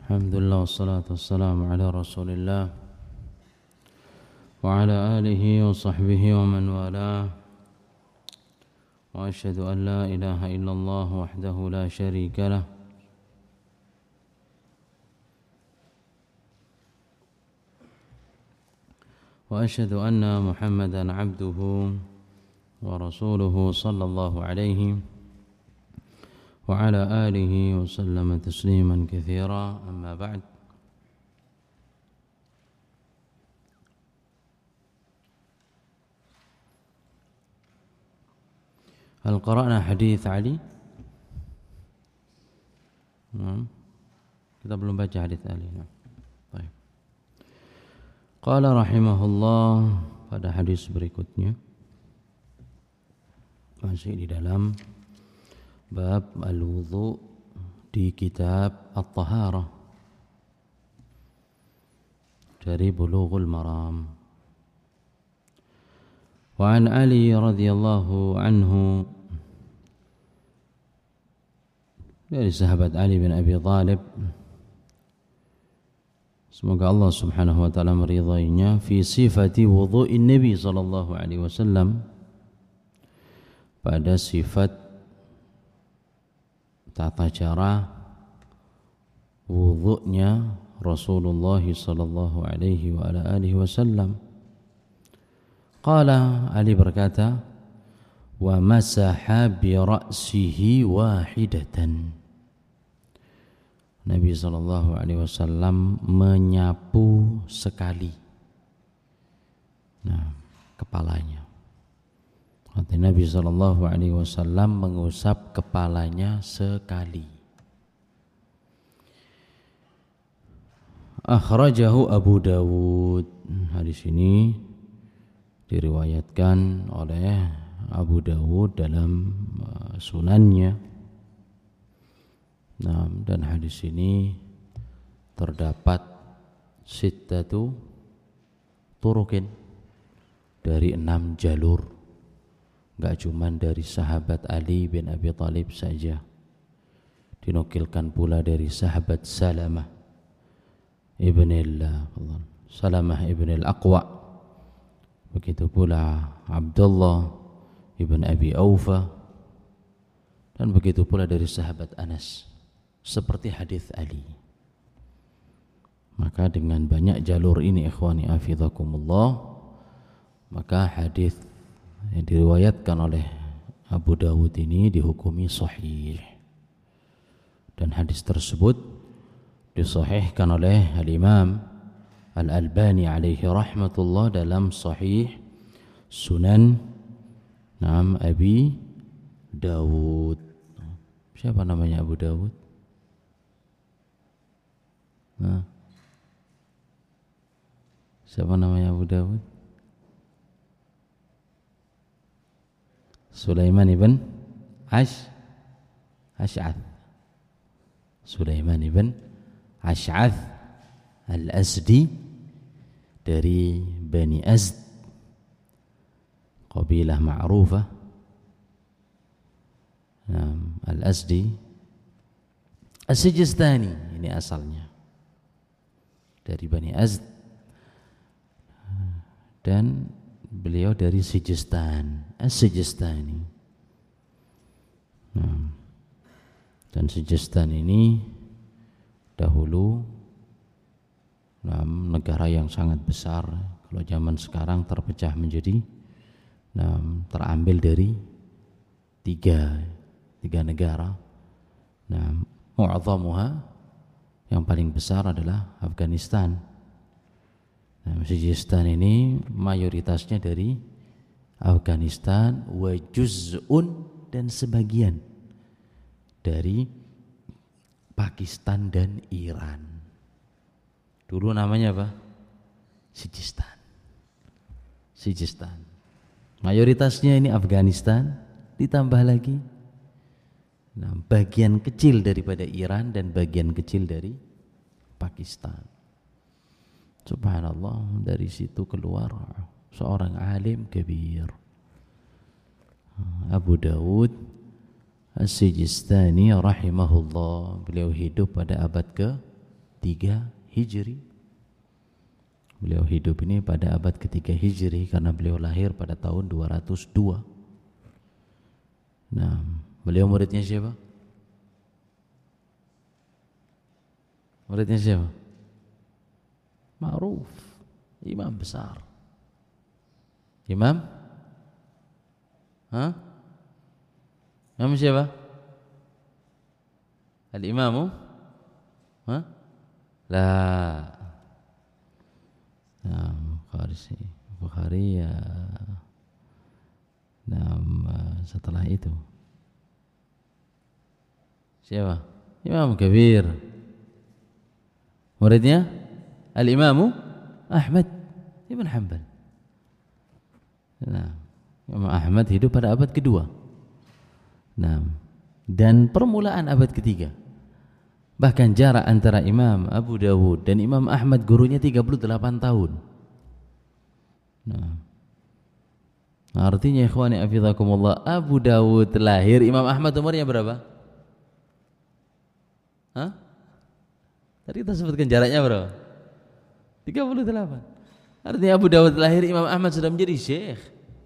Alhamdulillah wassalatu wassalamu ala rasulillah wa ala alihi wa sahbihi wa man walah wa ashhadu an la ilaha illallah wahdahu la syarika lah wa ashhadu anna Muhammadan abduhu wa rasuluhu sallallahu alaihi وعلى آله وسلم تسليما كثيرا أما بعد هل قرأنا حديث علي؟ kita belum baca hadis Ali. Baik. Qala rahimahullah, pada hadis berikutnya masih di dalam bab al-wudu di kitab At-Taharah dari Bulughul Maram. Wa an Ali radhiyallahu anhu, dari sahabat Ali bin Abi Thalib, semoga Allah Subhanahu wa taala meridainya, fi sifati wudhu'in Nabi sallallahu alaihi wasallam, pada sifat tata cara wudhu'nya Rasulullah sallallahu alaihi wa ala alihi wasallam. Qala, Ali berkata, wa masaha bi ra'sihi wahidatan. Nabi sallallahu alaihi wasallam menyapu sekali kepalanya. Nabi sallallahu alaihi wasallam mengusap kepalanya sekali. Akhrajahu Abu Dawud. Hadis ini diriwayatkan oleh Abu Dawud dalam sunannya. Dan hadis ini terdapat sittatu turukin, dari 6 jalur. Enggak cuman dari sahabat Ali bin Abi Thalib saja, dinukilkan pula dari sahabat Salamah ibn al-Aqwa, begitu pula Abdullah ibn Abi Aufa, dan begitu pula dari sahabat Anas, seperti hadis Ali. Maka dengan banyak jalur ini, ikhwani afizakumullah, maka hadis yang diriwayatkan oleh Abu Dawud ini dihukumi sahih, dan hadis tersebut disahihkan oleh Al-Imam Al-Albani alaihi rahmatullah dalam Sahih Sunan Abi Dawud. Siapa namanya Abu Dawud? Siapa namanya Abu Dawud? Sulaiman ibn Ash'ath. Sulaiman ibn Ash'ath al-Azdi, dari Bani Azd, qabilah ma'rufah. Al-Azdi As-Sijistani, ini asalnya dari Bani Azd, dan beliau dari Sijistan, As-Sijistani. Dan Sijistan ini dahulu negara yang sangat besar. Kalau zaman sekarang terpecah menjadi terambil dari tiga negara. Mu'adhamuha, yang paling besar adalah Afghanistan. Sijistan ini mayoritasnya dari Afghanistan, wa juz'un, dan sebagian dari Pakistan dan Iran. Dulu namanya apa? Sijistan. Mayoritasnya ini Afghanistan, ditambah lagi bagian kecil daripada Iran dan bagian kecil dari Pakistan. Subhanallah, dari situ keluar seorang alim kabir, Abu Dawud As-Sijistani rahimahullah. Beliau hidup pada abad ke 3 Hijri. Beliau hidup ini pada abad ke-3 Hijri karena beliau lahir pada tahun 202. Nah, beliau muridnya siapa? Muridnya siapa? Ma'ruf, imam besar. Imam? Hah? Imam siapa? Al-Imamu? Hah? La. Nah, Bukhari ya. Nah, setelah itu siapa? Imam Kabir. Muridnya Al-Imamu Ahmad Ibn Hanbal. Nah, Imam Ahmad hidup pada abad kedua. Nah, dan permulaan abad ketiga. Bahkan jarak antara Imam Abu Dawud dan Imam Ahmad gurunya 38 tahun. Nah, artinya ikhwani afizakumullah, Abu Dawud lahir, Imam Ahmad umurnya berapa? Hah? Tadi kita sebutkan jaraknya berapa? 38. Artinya Abu Dawud lahir, Imam Ahmad sudah menjadi syekh.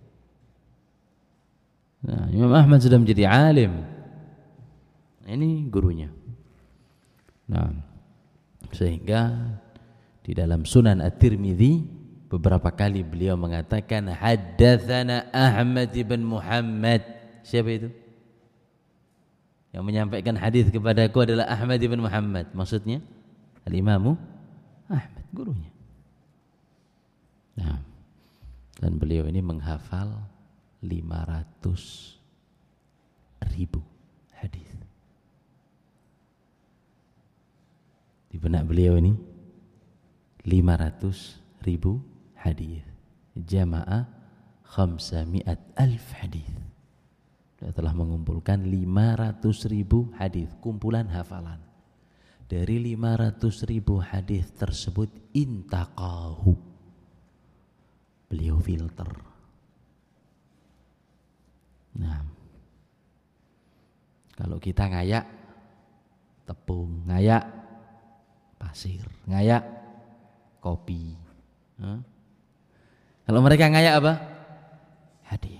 Nah, Imam Ahmad sudah menjadi alim. Ini gurunya. Nah, sehingga di dalam Sunan At-Tirmidzi beberapa kali beliau mengatakan haddatsana Ahmad bin Muhammad. Siapa itu? Yang menyampaikan hadis kepadaku adalah Ahmad bin Muhammad. Maksudnya Al-Imamu Ahmad, gurunya. Nah, dan beliau ini menghafal 500.000 hadis. Di benak beliau ini 500.000 hadis. Jamaah 500.000 hadis. Dia telah mengumpulkan 500.000 hadis, kumpulan hafalan. Dari 500.000 hadis tersebut intaqahu, beliau filter. Nah, kalau kita ngayak tepung, ngayak pasir, ngayak kopi. Kalau mereka ngayak apa? Hadis.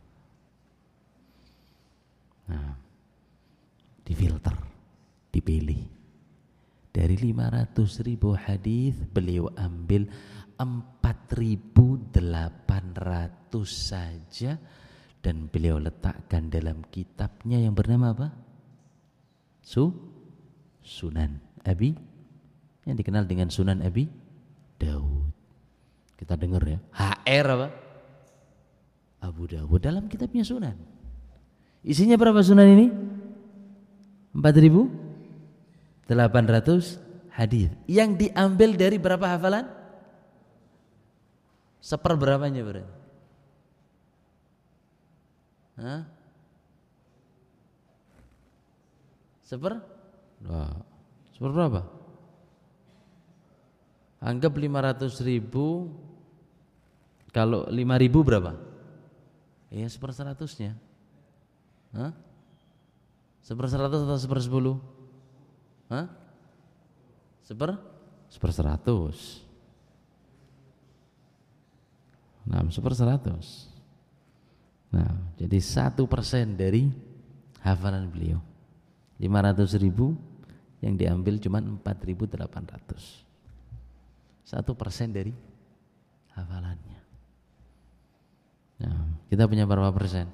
Nah, difilter, dipilih. Dari 500.000 hadis beliau ambil 4.800 saja dan beliau letakkan dalam kitabnya yang bernama apa? Sunan Abi, yang dikenal dengan Sunan Abi Dawud. Kita dengar ya, HR apa? Abu Dawud dalam kitabnya Sunan. Isinya berapa Sunan ini? 4.800 hadis. Yang diambil dari berapa hafalan? Seperberapanya berarti? Hah? Seperberapa? Anggap 500.000, kalau 5.000 berapa? Ya 1/100-nya. Hah? 1/100 atau 1/10? Hah? 1/100. Nah, 1/100. Nah, jadi 1% dari hafalan beliau. 500.000 yang diambil cuma 4.800. 1% dari hafalannya. Nah, kita punya berapa persen?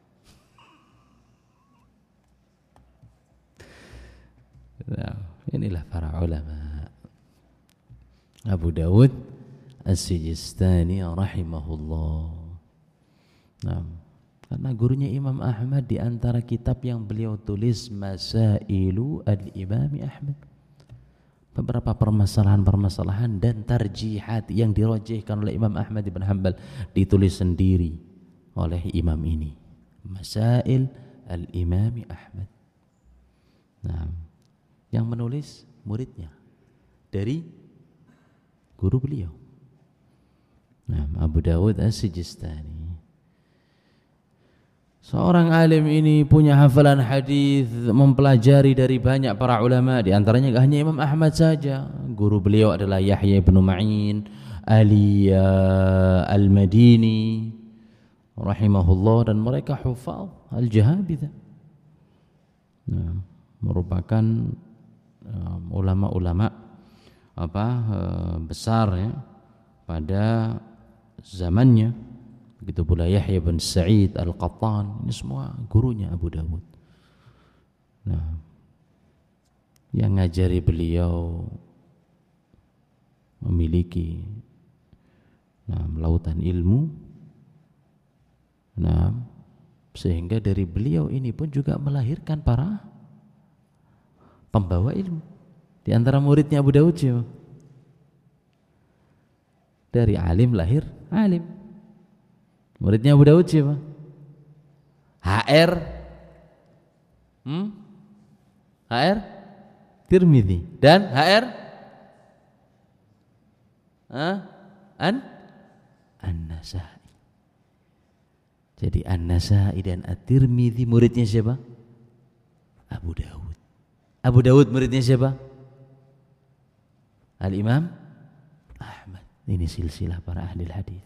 Nah, inilah para ulama. Abu Dawud As-Sijistani rahimahullah. Nah, karena gurunya Imam Ahmad, di antara kitab yang beliau tulis Masailu al-Imami Ahmad, beberapa permasalahan-permasalahan dan tarjihat yang dirajihkan oleh Imam Ahmad bin Hanbal ditulis sendiri oleh imam ini. Masail al-Imami Ahmad. Nah, yang menulis muridnya dari guru beliau. Nah, Abu Dawud As-Sijistani. Seorang alim ini punya hafalan hadis, mempelajari dari banyak para ulama, di antaranya tidak hanya Imam Ahmad saja. Guru beliau adalah Yahya bin Ma'in Ali Al-Madini rahimahullah, dan mereka hufaz al-jahabidha. Nah, merupakan ulama-ulama besar ya pada zamannya. Begitu pula Yahya bin Sa'id Al-Qattan, ini semua gurunya Abu Dawud. Nah, yang ngajari beliau memiliki lautan ilmu. Nah, sehingga dari beliau ini pun juga melahirkan para pembawa ilmu. Di antara muridnya Abu Dawud siapa? Dari alim lahir alim. Muridnya Abu Dawud siapa? HR Tirmidzi dan HR An-Nasai. Jadi An-Nasai dan At-Tirmidzi muridnya siapa? Abu Dawud. Abu Dawud muridnya siapa? Al-Imam Ahmad. Ini silsilah para ahli hadis.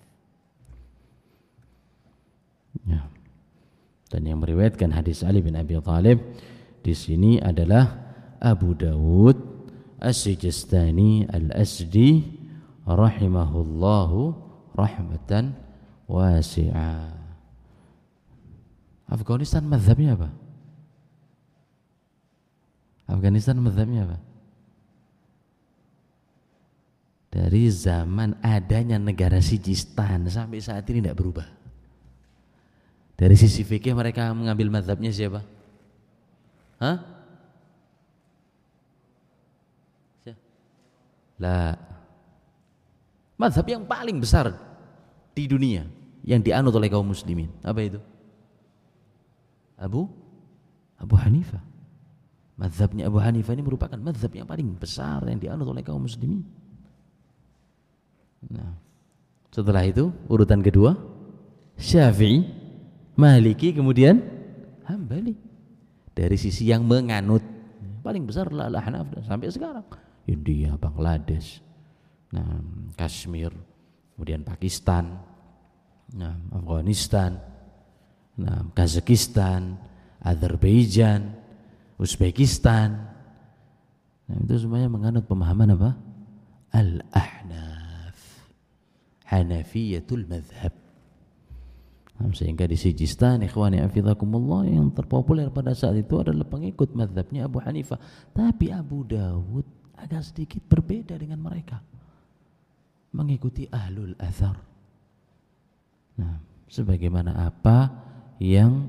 Ya. Dan yang meriwayatkan hadis Ali bin Abi Thalib di sini adalah Abu Dawud As-Sijistani Al-Asdi rahimahullahu rahmatan wasi'ah. Afghanistan mazhabnya apa? Afghanistan mazhabnya apa? Dari zaman adanya negara Sijistan sampai saat ini tidak berubah. Dari sisi fikih mereka mengambil mazhabnya siapa? Lah, mazhab yang paling besar di dunia yang dianut oleh kaum muslimin, apa itu? Abu Hanifah. Mazhabnya Abu Hanifah ini merupakan mazhab yang paling besar yang dianut oleh kaum muslimin. Nah, setelah itu urutan kedua Syafi'i, Maliki, kemudian Hambali. Dari sisi yang menganut paling besar adalah Al-Ahnaf sampai sekarang. India, Bangladesh, Kashmir, kemudian Pakistan, Afghanistan, Kazakhstan, Azerbaijan, Uzbekistan. Itu semuanya menganut pemahaman apa? Al-Ahnaf, Hanafiyatul Madhab. Sehingga di Sijistan, ikhwani afizakumullah, yang terpopuler pada saat itu adalah pengikut mazhabnya Abu Hanifah. Tapi Abu Dawud agak sedikit berbeda dengan mereka, mengikuti ahlul athar. Nah, sebagaimana apa yang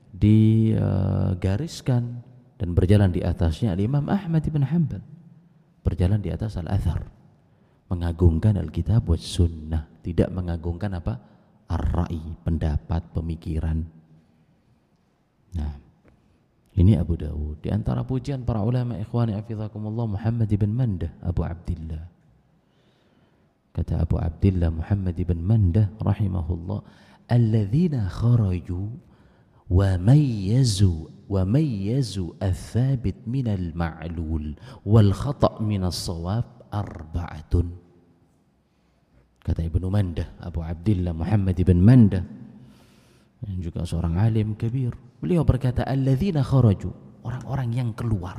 digariskan dan berjalan di atasnya Imam Ahmad ibn Hanbal, berjalan di atas al-athar, mengagungkan Alkitab wa sunnah, tidak mengagungkan apa? Ar-ra'i, pendapat, pemikiran. Nah, ini Abu Dawud. Di antara pujian para ulama, ikhwani hafizakumullah, Muhammad ibn Mandah, Abu Abdillah. Kata Abu Abdillah Muhammad ibn Mandah rahimahullah, alladzina kharaju wa mayyazu al-thabit min al-ma'lul wal khata' min as-sawab arba'atun. Kata Ibnu Mandah, Abu Abdillah Muhammad ibn Mandah, yang juga seorang alim kabir, beliau berkata, alladzina kharaju, orang-orang yang keluar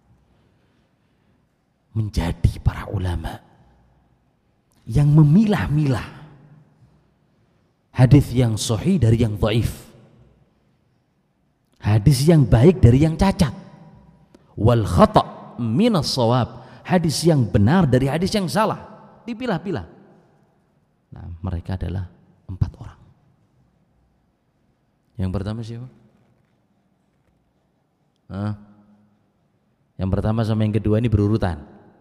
menjadi para ulama yang memilah-milah hadis yang sahih dari yang dhaif, hadis yang baik dari yang cacat, wal khata' minas shawab, hadis yang benar dari hadis yang salah, dipilah-pilah. Nah, mereka adalah 4 orang. Yang pertama siapa? Yang pertama sama yang kedua ini berurutan.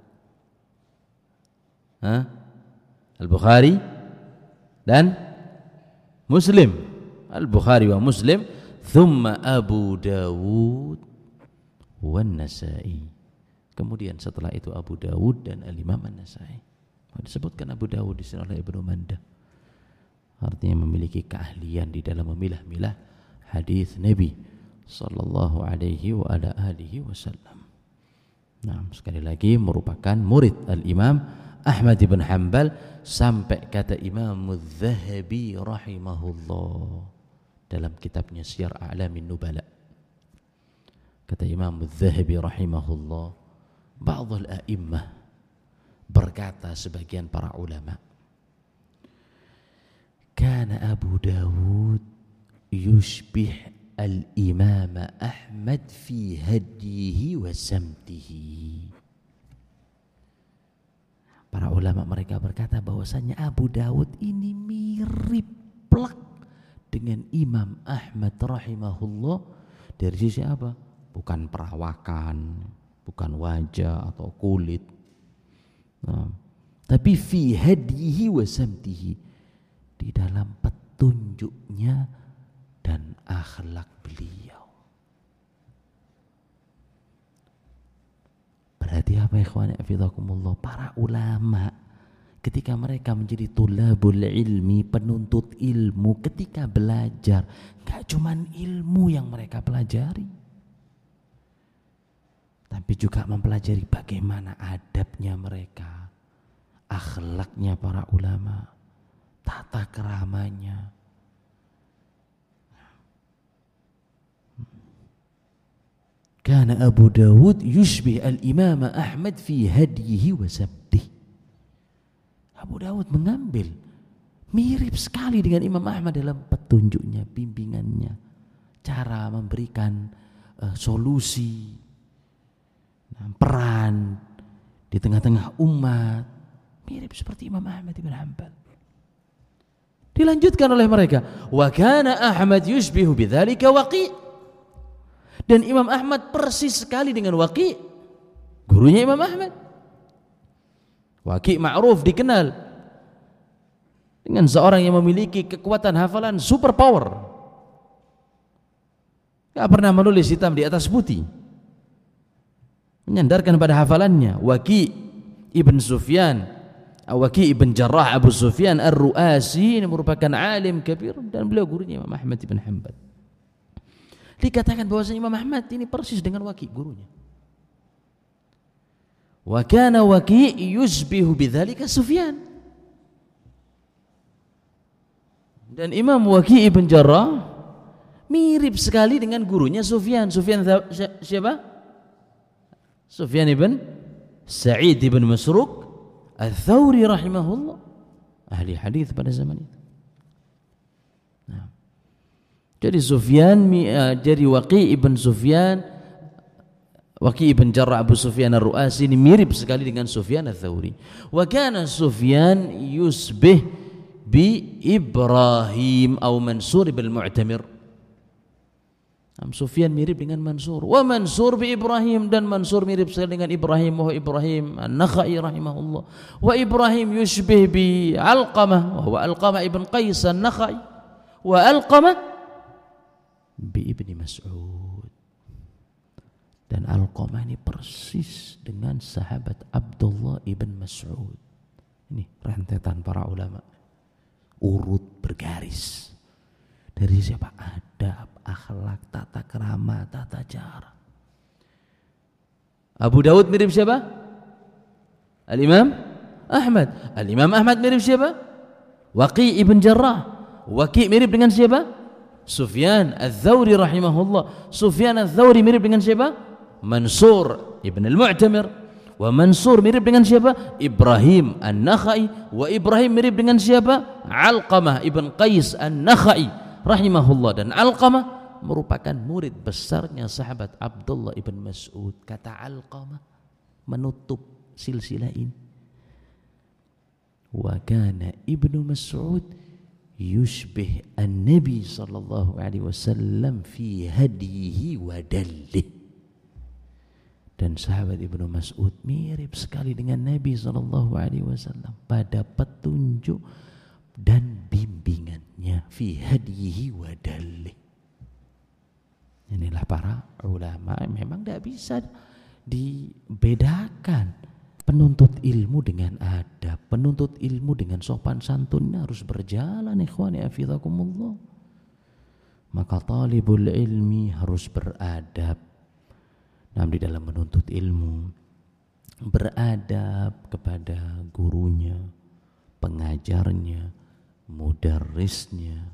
Al-Bukhari dan Muslim. Al-Bukhari wa Muslim, thumma Abu Dawud wan Nasai. Kemudian setelah itu Abu Dawud dan Al-Imam An-Nasai. Disebutkan Abu Dawud di sini oleh Ibnu Mandah, artinya memiliki keahlian di dalam memilah-milah hadis Nabi sallallahu alaihi wa ala alihi wasallam. Nah, sekali lagi merupakan murid al-Imam Ahmad bin Hanbal sampai kata Imam Az-Zahabi rahimahullah dalam kitabnya Syiar A'lamin Nubala. Kata Imam Az-Zahabi rahimahullah, ba'dhul a'immah, berkata sebagian para ulama, kana Abu Dawud yushbih al-Imam Ahmad fi hadihi wa samtihi. Para ulama mereka berkata bahwasanya Abu Dawud ini mirip plak dengan Imam Ahmad rahimahullah. Dari sisi apa? Bukan perawakan, bukan wajah atau kulit, nah, tapi fi hadihi wa samtihi, di dalam petunjuknya dan akhlak beliau. Berarti apa ikhwan fillah? Para ulama ketika mereka menjadi tulabul ilmi, penuntut ilmu, ketika belajar, gak cuman ilmu yang mereka pelajari, tapi juga mempelajari bagaimana adabnya mereka, akhlaknya para ulama, tata keramanya. Kana Abu Dawud yushbih al-Imam Ahmad fi hadihi wa sabdihi. Abu Dawud mengambil mirip sekali dengan Imam Ahmad dalam petunjuknya, bimbingannya, cara memberikan solusi, peran di tengah-tengah umat, mirip seperti Imam Ahmad bin Hanbal. Dilanjutkan oleh mereka, wa kana Ahmad yushbihu bidzalika Waqi'. Dan Imam Ahmad persis sekali dengan Waqi', gurunya Imam Ahmad. Waqi' ma'ruf, dikenal dengan seorang yang memiliki kekuatan hafalan super power, gak pernah menulis hitam di atas putih, menyandarkan pada hafalannya. Waqi' ibn Sufyan, Waqi' ibn Jarrah Abu Sufyan Ar-Ru'asi, ini merupakan alim kabir dan beliau gurunya Imam Ahmad bin Hanbal. Dikatakan bahwasanya Imam Ahmad ini persis dengan Waqi', gurunya. Wa kana Waqi' yushbihu bidzalika Sufyan. Dan Imam Waqi' ibn Jarrah mirip sekali dengan gurunya Sufyan. Sufyan siapa? Sufyan ibn Sa'id ibn Masruq Ats-Tsauri rahimahullah, ahli hadis pada zaman itu. Nah, jadi jadi Waqi' ibn Sufyan, Waqi' ibn Jarrah Abu Sufyan Ar-Ru'asi ini mirip sekali dengan Sufyan Ats-Tsauri. Wa kana Sufyan yusbih bi Ibrahim atau Mansur ibn Mu'tamir. Sufyan mirip dengan Mansur. Wa Mansur bi Ibrahim, dan Mansur mirip sekali dengan Ibrahim, wa Ibrahim An-Nakhai rahimahullah. Wa Ibrahim yushbih bi Alqamah, wa huwa Alqamah ibn Qais An-Nakhai. Wa Alqamah bi Ibni Mas'ud. Dan Alqamah ini persis dengan sahabat Abdullah ibn Mas'ud. Ini rentetan para ulama, urut bergaris. Dari siapa? Adab, akhlak, tata krama, tata cara. Abu Dawud mirip siapa? Al-Imam Ahmad. Al-Imam Ahmad mirip siapa? Waqi' ibn Jarrah. Waqi' mirip dengan siapa? Sufyan Ats-Tsauri rahimahullah. Sufyan Ats-Tsauri mirip dengan siapa? Mansur ibn al-Mu'tamir. Wa Mansur mirip dengan siapa? Ibrahim An-Nakhai. Wa Ibrahim mirip dengan siapa? Alqamah ibn Qais An-Nakhai rahimahullah. Dan Alqamah merupakan murid besarnya sahabat Abdullah ibn Mas'ud. Kata Alqamah menutup silsilah ini, wa kana Ibnu Mas'ud yushbih an-Nabi sallallahu alaihi wasallam fi hadihi wa dallih. Dan sahabat Ibnu Mas'ud mirip sekali dengan Nabi sallallahu alaihi wasallam pada petunjuk dan bimbingannya, fi hadihi wa dallih. Inilah para ulama. Memang tidak bisa dibedakan penuntut ilmu dengan adab, penuntut ilmu dengan sopan santunnya harus berjalan. Ikhwani afizakumullah. Maka talibul ilmi harus beradab di dalam menuntut ilmu, beradab kepada gurunya, pengajarnya, mudarrisnya.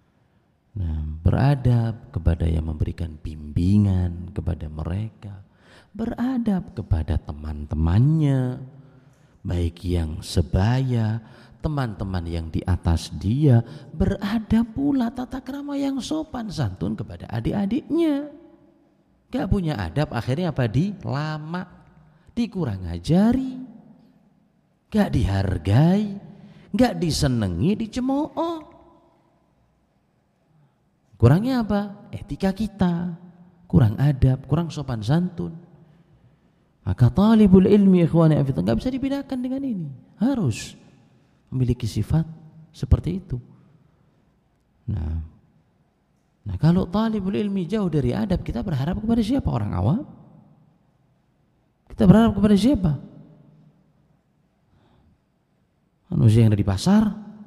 Beradab kepada yang memberikan bimbingan kepada mereka, beradab kepada teman-temannya, baik yang sebaya, teman-teman yang di atas dia, beradab pula tata krama yang sopan santun kepada adik-adiknya. Gak punya adab akhirnya apa? Dilama, dikurang ajari, gak dihargai, gak disenengi, dicemooh. Kurangnya apa? Etika kita kurang adab, kurang sopan santun. Maka talibul ilmi ikhwani fillah gak bisa dibedakan dengan ini, harus memiliki sifat seperti itu. Nah, kalau talibul ilmi jauh dari adab, kita berharap kepada siapa? Orang awam? Kita berharap kepada siapa? Manusia yang ada di pasar?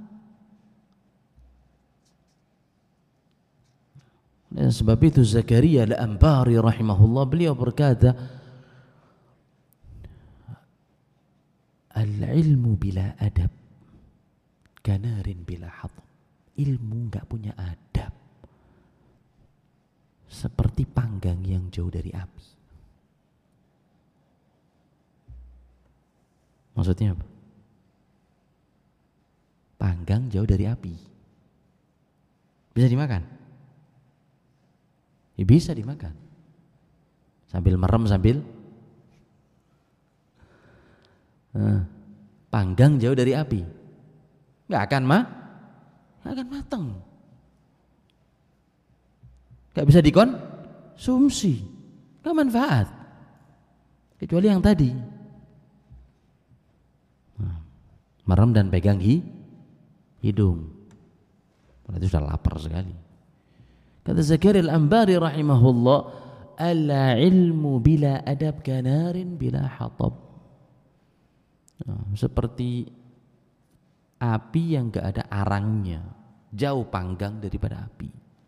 Dan sebab itu Zakaria al-Anbari rahimahullah, beliau berkata, al-ilmu bila adab kanarin bila hatab. Ilmu enggak punya adab seperti panggang yang jauh dari api. Maksudnya apa? Panggang jauh dari api bisa dimakan? Ya, bisa dimakan sambil merem, sambil panggang jauh dari api nggak akan matang, nggak bisa dikonsumsi, nggak manfaat kecuali yang tadi merem dan pegang hidung, berarti sudah lapar sekali. Kata Zakaria al-Anbari rahimahullah, ala ilmu bila adab kanarin bila hatab. Seperti api yang gak ada arangnya, jauh panggang daripada api,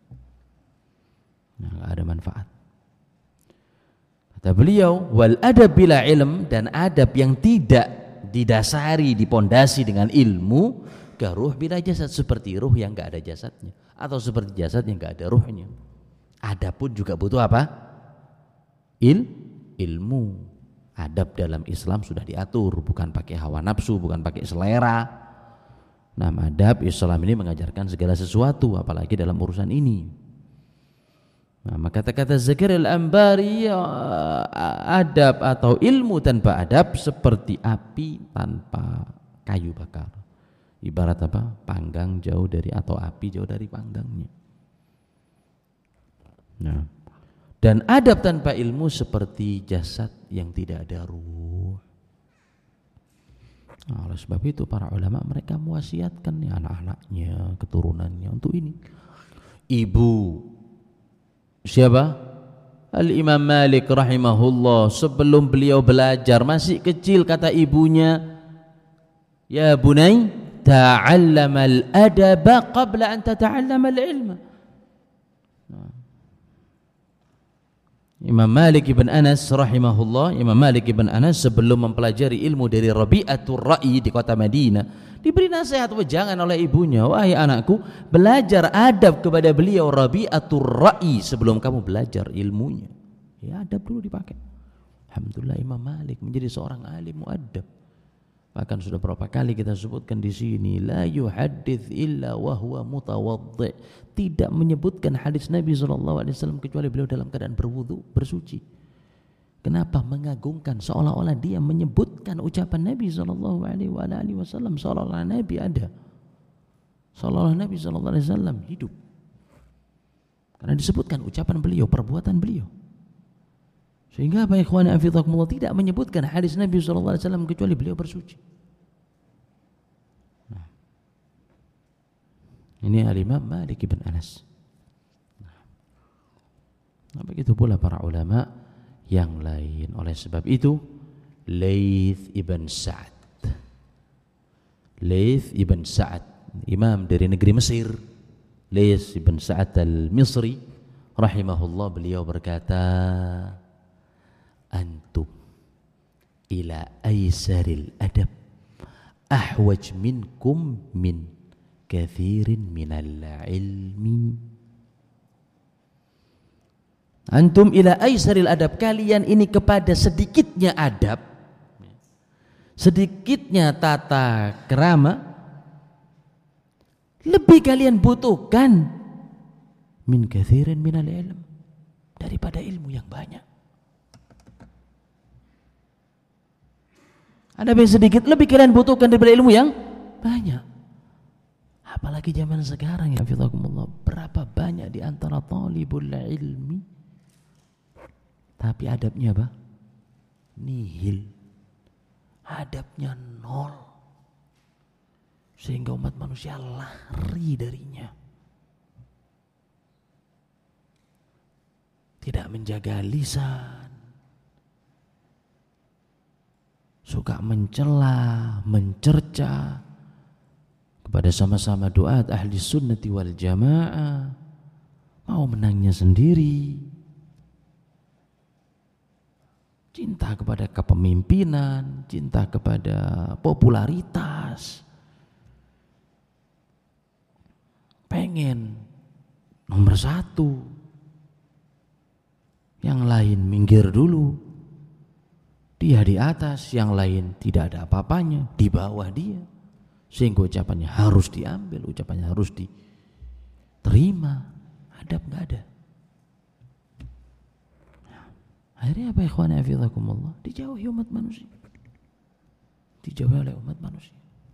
gak ada manfaat. Kata beliau, wal adab bila ilm, dan adab yang tidak didasari, dipondasi dengan ilmu, karuh bila jasad, seperti ruh yang gak ada jasadnya, atau seperti jasad yang gak ada ruhnya. Adab pun juga butuh apa? Ilmu. Adab dalam Islam sudah diatur, bukan pakai hawa nafsu, bukan pakai selera. Adab Islam ini mengajarkan segala sesuatu, apalagi dalam urusan ini. Maka kata Zakaria al-Anbari, adab atau ilmu tanpa adab seperti api tanpa kayu bakar. Ibarat apa? Panggang jauh dari, atau api jauh dari panggangnya. Dan adab tanpa ilmu seperti jasad yang tidak ada ruh. Oleh sebab itu para ulama mereka mewasiatkan anak-anaknya, keturunannya untuk ini. Ibu siapa? Al-Imam Malik rahimahullah, sebelum beliau belajar masih kecil, kata ibunya, ya bunai, ta'allamal adaba qabla an tata'allamal ilma. Imam Malik ibn Anas rahimahullah, Imam Malik ibn Anas sebelum mempelajari ilmu dari Rabi'atul Ra'i di kota Madinah, diberi nasihat wejangan oleh ibunya, wahai anakku, belajar adab kepada beliau Rabi'atul Ra'i sebelum kamu belajar ilmunya. Ya, adab dulu dipakai. Alhamdulillah Imam Malik menjadi seorang alim muadab. Bahkan sudah berapa kali kita sebutkan di sini, la yuhaddits illa wa huwa mutawaddi, tidak menyebutkan hadis Nabi SAW kecuali beliau dalam keadaan berwudu, bersuci. Kenapa? Mengagungkan, seolah-olah dia menyebutkan ucapan Nabi SAW, seolah-olah Nabi ada, seolah-olah Nabi SAW hidup, karena disebutkan ucapan beliau, perbuatan beliau. Sehingga apa, ikhwani afidakumullah, tidak menyebutkan hadis Nabi SAW kecuali beliau bersuci. Ini Al-Imam Malik ibn Anas. Begitu pula para ulama yang lain. Oleh sebab itu Laits ibn Sa'ad, Laits ibn Sa'ad, imam dari negeri Mesir, Lays bin Sa'ad al-Misri rahimahullah, beliau berkata, antum ila aisaril adab ahwaj minkum min kathirin minal ilmi. Antum ila aisaril adab, kalian ini kepada sedikitnya adab, sedikitnya tata krama, lebih kalian butuhkan min kathirin minal ilm, daripada ilmu yang banyak. Adab yang sedikit lebih kalian butuhkan daripada ilmu yang banyak. Apalagi zaman sekarang ya hafizakumullah, berapa banyak di antara talibul ilmi tapi adabnya apa? Nihil. Adabnya nol. Sehingga umat manusia lari darinya. Tidak menjaga lisan. Suka mencela, mencerca kepada sama-sama duat ahli sunnati wal jamaah. Mau menangnya sendiri. Cinta kepada kepemimpinan, cinta kepada popularitas. Pengen nomor satu. Yang lain minggir dulu. Dia di atas, yang lain tidak ada apa-apanya, di bawah dia. Sehingga ucapannya harus diambil, ucapannya harus diterima. Adab enggak ada. Akhirnya apa ikhwan hafizakumullah? Dijauhi umat manusia. Dijauhi oleh umat manusia.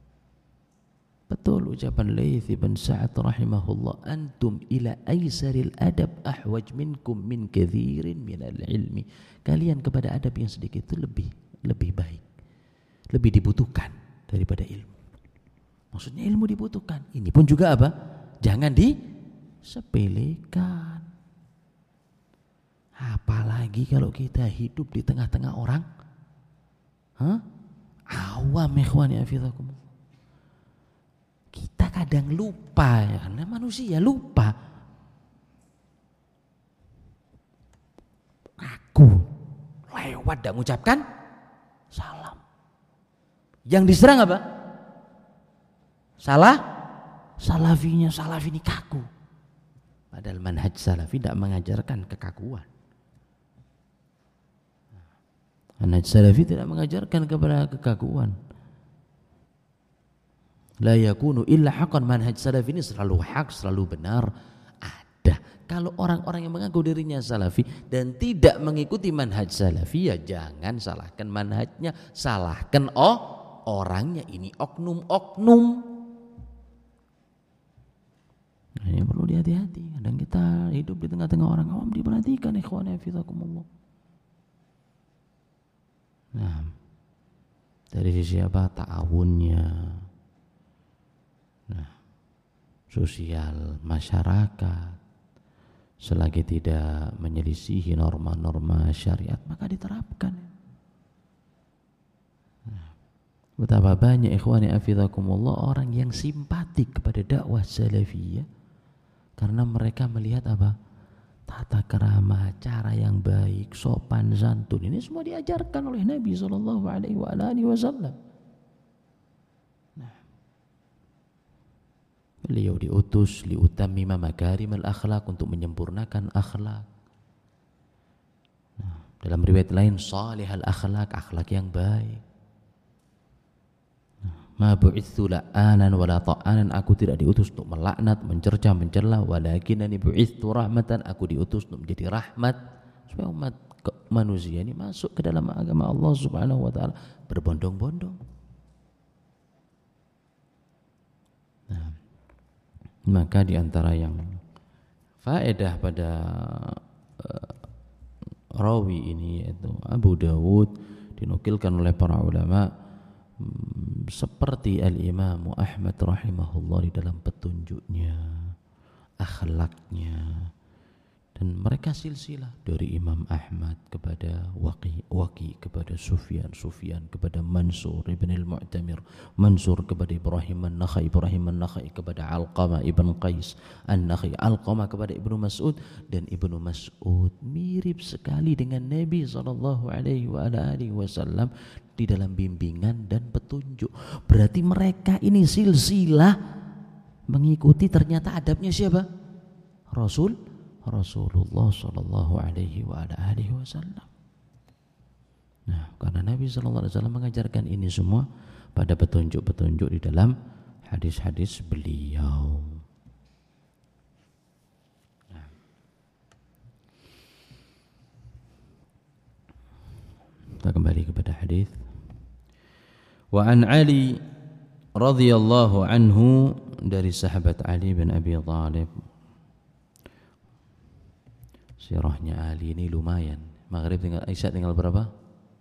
Betul ucapan Laits bin Sa'ad rahimahullah, antum ila aisaril adab ahwaj minkum min kathirin minal ilmi. Kalian kepada adab yang sedikit itu lebih baik, lebih dibutuhkan daripada ilmu. Maksudnya ilmu dibutuhkan. Ini pun juga apa? Jangan disepelekan. Apalagi kalau kita hidup di tengah-tengah orang awam ikhwani hafizakumullah. Kita kadang lupa ya, karena manusia lupa. Aku lewat tidak mengucapkan salam. Yang diserang apa? Salafi ini kaku. Padahal manhaj salafi tidak mengajarkan kekakuan. Manhaj salafi tidak mengajarkan kepada kekakuan. La yakunu illa haqqan, manhaj salafi ini selalu hak, selalu benar. Ada. Kalau orang-orang yang mengaku dirinya salafi dan tidak mengikuti manhaj salafi, ya jangan salahkan manhajnya, salahkan orangnya. Ini oknum-oknum. Nah, ini perlu dihati-hati. Kadang kita hidup di tengah-tengah orang awam, diperhatikan ikhwan hafizakumullah. Nah, dari sisi apa? Ta'awunnya. Nah, sosial masyarakat, selagi tidak menyelisihi norma-norma syariat, maka diterapkan. Nah, betapa banyak ikhwani hafizakumullah orang yang simpatik kepada dakwah salafiyah karena mereka melihat apa? Tata krama, cara yang baik, sopan santun, ini semua diajarkan oleh Nabi SAW. Nah, beliau diutus liutammima makarimal akhlak, untuk menyempurnakan akhlak. Nah, dalam riwayat lain salihal akhlak, akhlak yang baik. Ma bu'itsu la'anan wala ta'anan, aku tidak diutus untuk melaknat, mencerca, mencela, walakinani bu'itsu rahmatan, aku diutus untuk menjadi rahmat supaya umat manusia ini masuk ke dalam agama Allah Subhanahu wa taala berbondong-bondong. Nah, maka di antara yang faedah pada rawi ini yaitu Abu Dawud, dinukilkan oleh para ulama seperti Al-Imam Ahmad rahimahullah di dalam petunjuknya, akhlaknya, Dan mereka silsilah dari Imam Ahmad kepada Waqi kepada Sufyan kepada Mansur ibn al-Mu'tamir, Mansur kepada Ibrahim an-Nakhai kepada Alqamah ibn Qais an-Nakhai, Alqamah kepada Ibnu Mas'ud, dan Ibnu Mas'ud mirip sekali dengan Nabi SAW di dalam bimbingan dan petunjuk. Berarti mereka ini silsilah mengikuti ternyata adabnya siapa? Rasulullah sallallahu alaihi wasallam. Nah, karena Nabi sallallahu alaihi wasallam mengajarkan ini semua pada petunjuk-petunjuk di dalam hadis-hadis beliau. Nah. Kita kembali kepada hadis. Wa an Ali radhiyallahu anhu, dari sahabat Ali bin Abi Thalib. Sirahnya Ali ini lumayan. Maghrib tinggal, Isya tinggal berapa?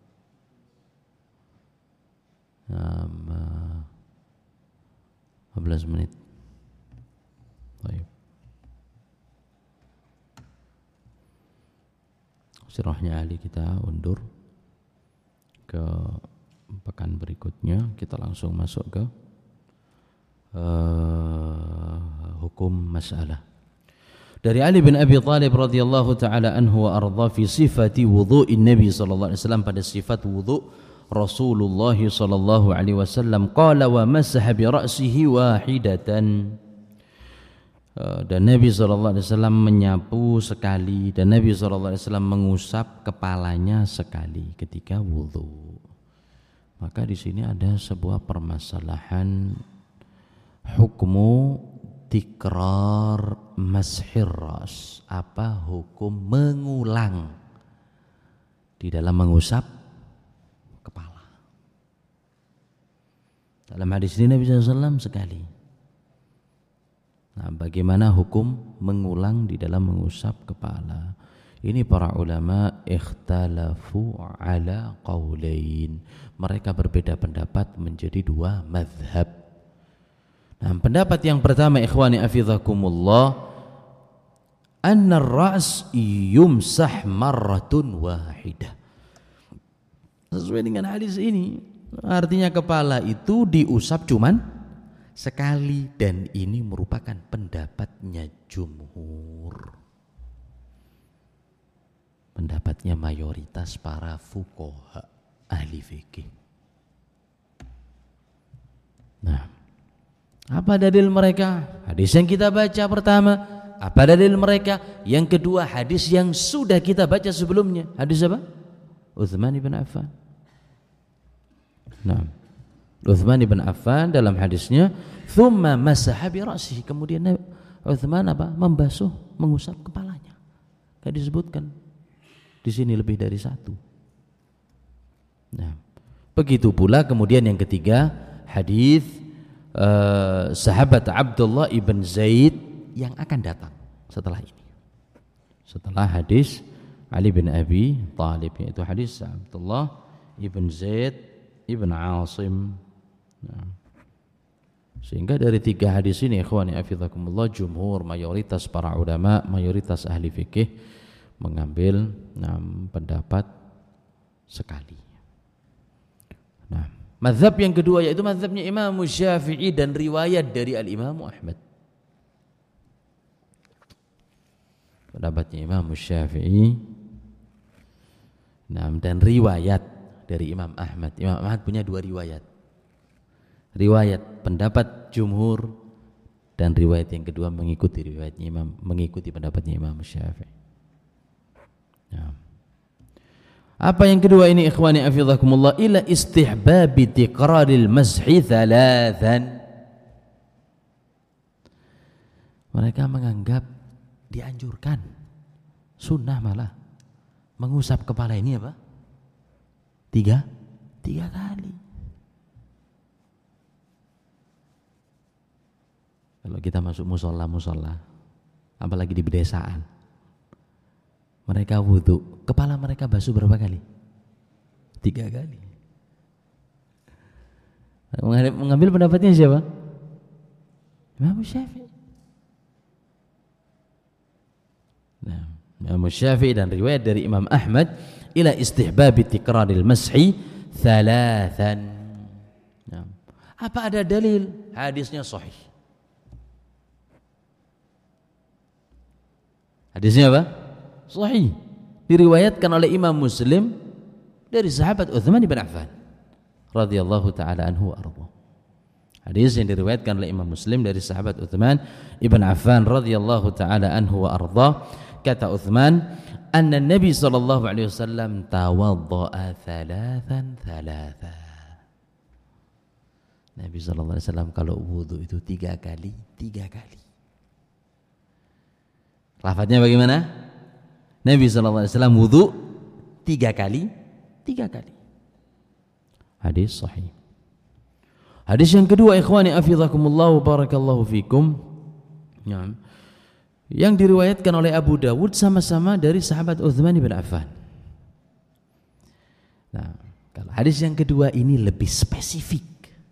15 menit. Baik. Sirahnya Ali kita undur ke pekan berikutnya. Kita langsung masuk ke hukum masalah. Dari Ali bin Abi Thalib radhiyallahu taala anhu wa ardha fi sifati wudhu'in Nabi sallallahu alaihi wasallam, pada sifat wudhu Rasulullah sallallahu alaihi wasallam, qala wa masaha bi ra'sihi wahidatan. Dan Nabi sallallahu alaihi wasallam menyapu sekali, dan Nabi sallallahu alaihi wasallam mengusap kepalanya sekali ketika wudhu. Maka di sini ada sebuah permasalahan hukmu tikrar mashir ras. Apa hukum mengulang di dalam mengusap kepala? Dalam hadis ini Nabi SAW sekali. Nah, bagaimana hukum mengulang di dalam mengusap kepala? Ini para ulama ikhtalafu ala qaulain. Mereka berbeda pendapat menjadi dua mazhab. Nah, pendapat yang pertama, ikhwani afizakumullah, anna ar-ra's yumsah marratun wahidah. Sesuai dengan hadis ini, artinya kepala itu diusap cuman sekali, dan ini merupakan pendapatnya jumhur. Pendapatnya mayoritas para fuqaha ahli fikih. Nah, apa dalil mereka? Hadis yang kita baca pertama. Apa dalil mereka? Yang kedua, hadis yang sudah kita baca sebelumnya. Hadis apa? Utsman bin Affan. Nah, Utsman bin Affan dalam hadisnya, "Tsumma masaha bi ra'sihi." Kemudian Utsman apa? Membasuh, mengusap kepalanya. Enggak disebutkan di sini lebih dari satu. Nah, begitu pula kemudian yang ketiga, hadis sahabat Abdullah ibn Zaid yang akan datang setelah ini, setelah hadis Ali bin Abi Thalib, yaitu hadis Abdullah ibn Zaid ibn Asim. Nah, sehingga dari tiga hadis ini, ikhwani afizakumullah, jumhur, mayoritas para ulama, mayoritas ahli fikih mengambil pendapat sekali. Nah, mazhab yang kedua yaitu mazhabnya Imam Syafi'i dan riwayat dari Al-Imam Ahmad. Pendapatnya Imam Syafi'i dan riwayat dari Imam Ahmad. Imam Ahmad punya dua riwayat. Riwayat pendapat jumhur, dan riwayat yang kedua mengikuti riwayatnya mengikuti pendapatnya Imam Syafi'i. Nah, apa yang kedua ini, ikhwani afizakumullah, ila istihbabi tiqraril mashi thalathan. Mereka menganggap dianjurkan, sunnah malah, mengusap kepala ini apa? Tiga kali. Kalau kita masuk musola, apalagi di pedesaan, mereka wudhu, kepala mereka basuh berapa kali? 3 kali. Mengambil pendapatnya siapa? Imam Syafi'i. Nah, Imam Syafi'i dan riwayat dari Imam Ahmad ila istihbab tikraril mashi thalathan. Nah, apa ada dalil? Hadisnya sahih. Hadisnya apa? Sahih. Diriwayatkan oleh Imam Muslim dari sahabat Utsman bin Affan radhiyallahu taala anhu arda. Hadis yang diriwayatkan oleh Imam Muslim dari sahabat Utsman ibn Affan radhiyallahu taala anhu wa arda. Kata Utsman, anna Nabi sallallahu alaihi wasallam tawaddaa thalathan. Nabi sallallahu alaihi wasallam kalau wudu itu 3 kali. Lafadznya bagaimana? Nabi sallallahu alaihi wasallam wudu 3 kali. Hadis sahih. Hadis yang kedua, ikhwani afizakumullah wa barakallahu fikum. Yang diriwayatkan oleh Abu Dawud sama-sama dari sahabat Utsman bin Affan. Nah, kalau hadis yang kedua ini lebih spesifik.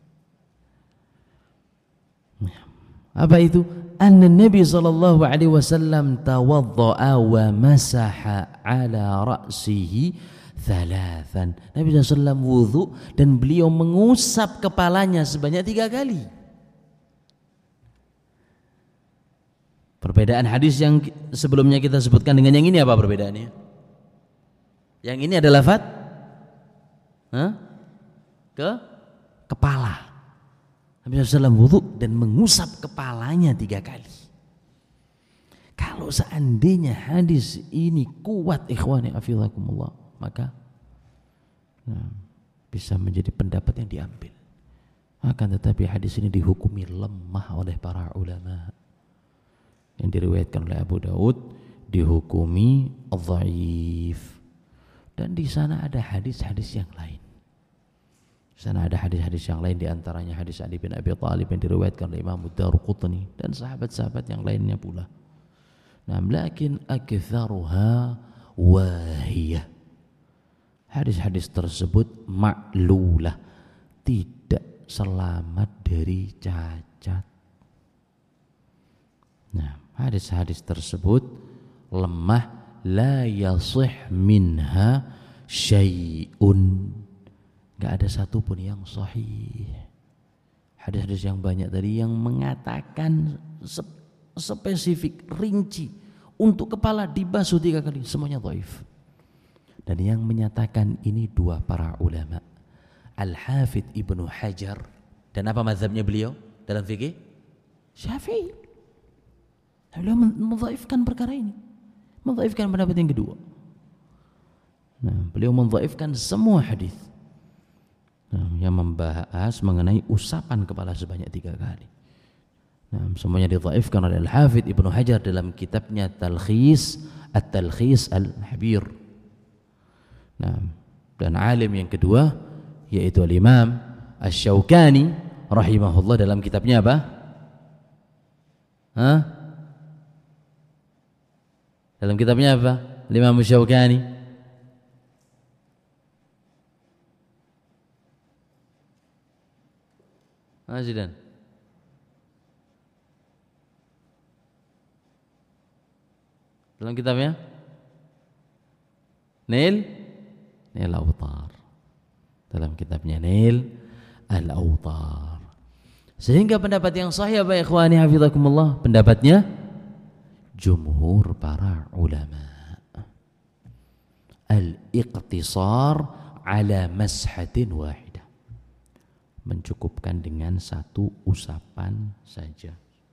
Apa itu? Anna Nabi sallallahu alaihi wasallam tawaddaa wa masaha ala ra'sihi thalathan. Nabi SAW wudhu dan beliau mengusap kepalanya sebanyak 3 kali. Perbedaan hadis yang sebelumnya kita sebutkan dengan yang ini apa perbedaannya? Yang ini adalah lafaz kepala. Nabi SAW wudhu dan mengusap kepalanya 3 kali. Kalau seandainya hadis ini kuat, ikhwani afizakumullah, maka bisa menjadi pendapat yang diambil. Akan tetapi hadis ini dihukumi lemah oleh para ulama. Yang diriwayatkan oleh Abu Daud dihukumi dhaif. Dan di sana ada hadis-hadis yang lain. Di sana ada hadis-hadis yang lain, di antaranya hadis Ali bin Abi Thalib yang diriwayatkan oleh Imam Ad-Darqutni dan sahabat-sahabat yang lainnya pula. Lakin aktsaruha wahiyah. Hadis-hadis tersebut ma'lulah, tidak selamat dari cacat. Nah, hadis-hadis tersebut lemah, la yasih minha syai'un. Enggak ada satupun yang sahih. Hadis-hadis yang banyak tadi yang mengatakan spesifik, rinci untuk kepala dibasuh 3 kali, semuanya dhaif. Dan yang menyatakan ini 2 para ulama, Al-Hafidz Ibnu Hajar, dan apa mazhabnya beliau dalam fikih? Syafi'i. Beliau mendhaifkan perkara ini, mendhaifkan pendapat yang kedua. Nah, beliau mendhaifkan semua hadis yang membahas mengenai usapan kepala sebanyak 3 kali. Nah, semuanya didhaifkan oleh Al-Hafidz Ibnu Hajar dalam kitabnya At-Talkhis Al-Habir. Nah, dan alim yang kedua yaitu Al-Imam Asy-Syaukani rahimahullah dalam kitabnya apa? Dalam kitabnya apa? Al-Imam Asy-Syaukani Zidan. Dalam kitabnya Nail Al-Awtar. Dalam kitabnya Nail Al-Awtar. Sehingga pendapat yang sahih apa ikhwani hafizakumullah, pendapatnya jumhur para ulama. Al-iqtisar ala mashatin wahidah. Mencukupkan dengan 1 usapan saja.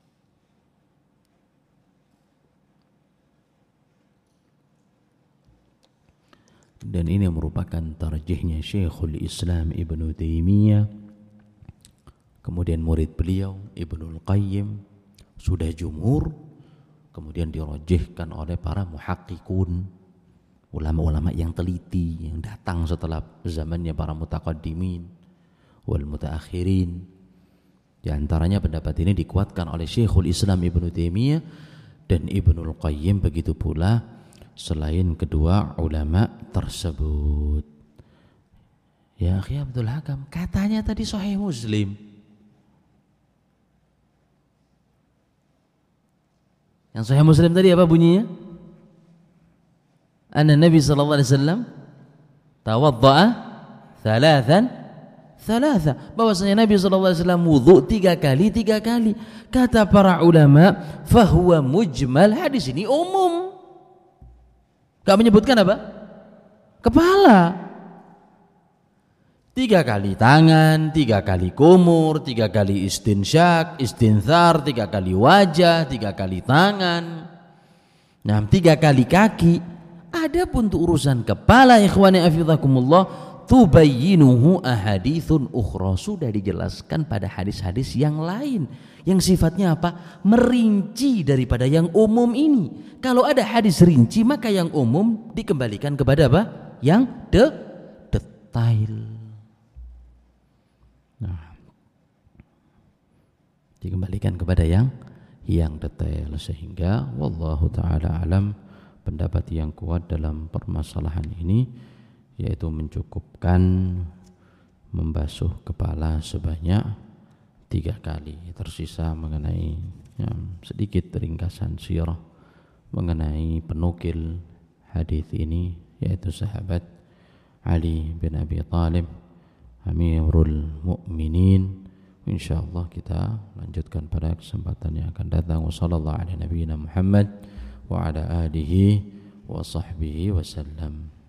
Dan ini merupakan tarjihnya Syekhul Islam Ibnu Taimiyah, kemudian murid beliau Ibnul Qayyim, sudah jumhur, kemudian dirajihkan oleh para muhaqqiqun, ulama-ulama yang teliti yang datang setelah zamannya para mutaqaddimin wal mutaakhirin. Di antaranya pendapat ini dikuatkan oleh Syekhul Islam Ibnu Taimiyah dan Ibnul Qayyim, begitu pula selain kedua ulama tersebut. Ya akhi Abdul Hakam, katanya tadi Sahih Muslim. Yang Sahih Muslim tadi apa bunyinya? anna Nabi sallallahu alaihi wasallam tawadda'a thalatha, bahwasanya Nabi sallallahu alaihi wasallam wudu 3 kali. Kata para ulama, fahuwa mujmal, hadis ini umum. Enggak menyebutkan apa? Kepala. 3 kali tangan, 3 kali kumur, 3 kali istinsyak, istinthar, 3 kali wajah, 3 kali tangan. 3 kali kaki. Adapun untuk urusan kepala, ikhwani afizakumullah, tubayyinuhu ahaditsun ukhra, sudah dijelaskan pada hadis-hadis yang lain yang sifatnya apa? Merinci daripada yang umum ini. Kalau ada hadis rinci, maka yang umum dikembalikan kepada apa? Yang detail. Dikembalikan kepada yang detail, sehingga wallahu taala alam, pendapat yang kuat dalam permasalahan ini yaitu mencukupkan membasuh kepala sebanyak 3 kali. Tersisa mengenai sedikit ringkasan sirah mengenai penukil hadis ini, yaitu sahabat Ali bin Abi Thalib Amirul Mukminin. Insyaallah kita lanjutkan pada kesempatan yang akan datang. Wassallallahu ala nabiyyina Muhammad wa ala alihi wa sahbihi wasallam.